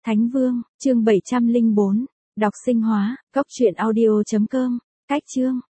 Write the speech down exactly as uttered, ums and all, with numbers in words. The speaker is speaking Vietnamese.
Thánh Vương, chương bảy trăm linh bốn, đọc sinh hóa, cốc truyện audio chấm com, cách chương.